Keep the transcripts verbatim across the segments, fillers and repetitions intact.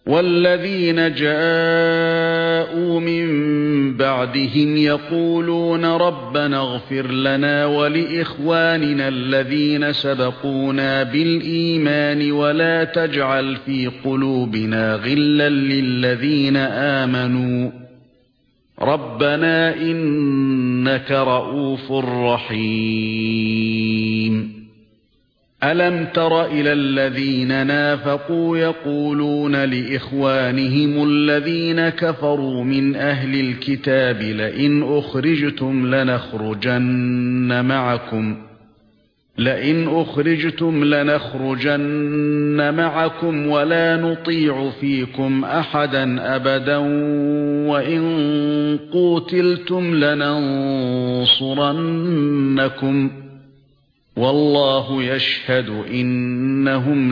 وَالَّذِينَ جَاءُوا مِن بَعْدِهِمْ يَقُولُونَ رَبَّنَا اغْفِرْ لَنَا وَلِإِخْوَانِنَا الَّذِينَ سَبَقُونَا بِالْإِيمَانِ وَلَا تَجْعَلْ فِي قُلُوبِنَا غِلًّا لِّلَّذِينَ آمَنُوا رَبَّنَا إِنَّكَ رَءُوفٌ رَّحِيمٌ. أَلَمْ تَرَ إِلَى الَّذِينَ نَافَقُوا يَقُولُونَ لِإِخْوَانِهِمُ الَّذِينَ كَفَرُوا مِنْ أَهْلِ الْكِتَابِ لَئِنْ أُخْرِجْتُمْ لَنَخْرُجَنَّ مَعَكُمْ لئن أخرجتم لنخرجن معكم ولا نطيع فيكم أحدا أبدا وإن قوتلتم لننصرنكم والله يشهد إنهم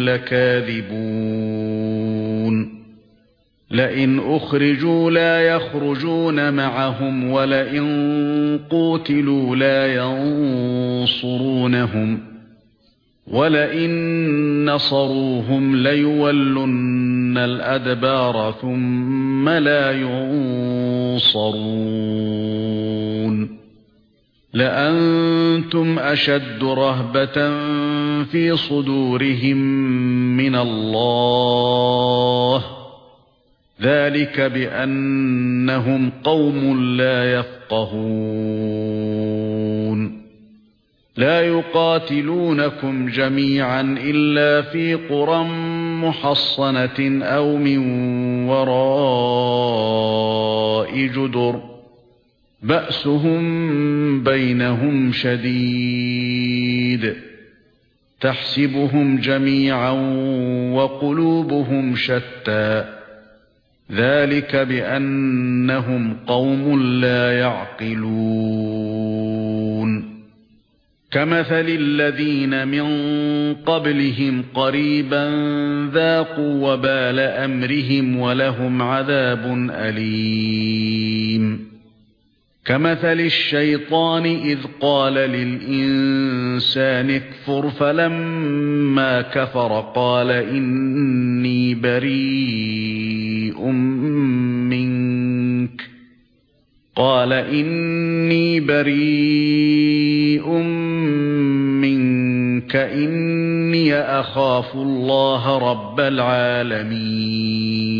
لكاذبون. لئن أخرجوا لا يخرجون معهم ولئن قوتلوا لا ينصرونهم ولئن نصروهم ليولن الأدبار ثم لا ينصرون. لأنتم أشد رهبة في صدورهم من الله ذلك بأنهم قوم لا يفقهون. لا يقاتلونكم جميعا إلا في قرى محصنة أو من وراء جدر بأسهم بينهم شديد تحسبهم جميعا وقلوبهم شتى ذلك بأنهم قوم لا يعقلون. كمثل الذين من قبلهم قريبا ذاقوا وبال أمرهم ولهم عذاب أليم. كمثل الشيطان إذ قال للإنسان اكفر فلما كفر قال إني بريء منك قال إني بريء منك إني أخاف الله رب العالمين.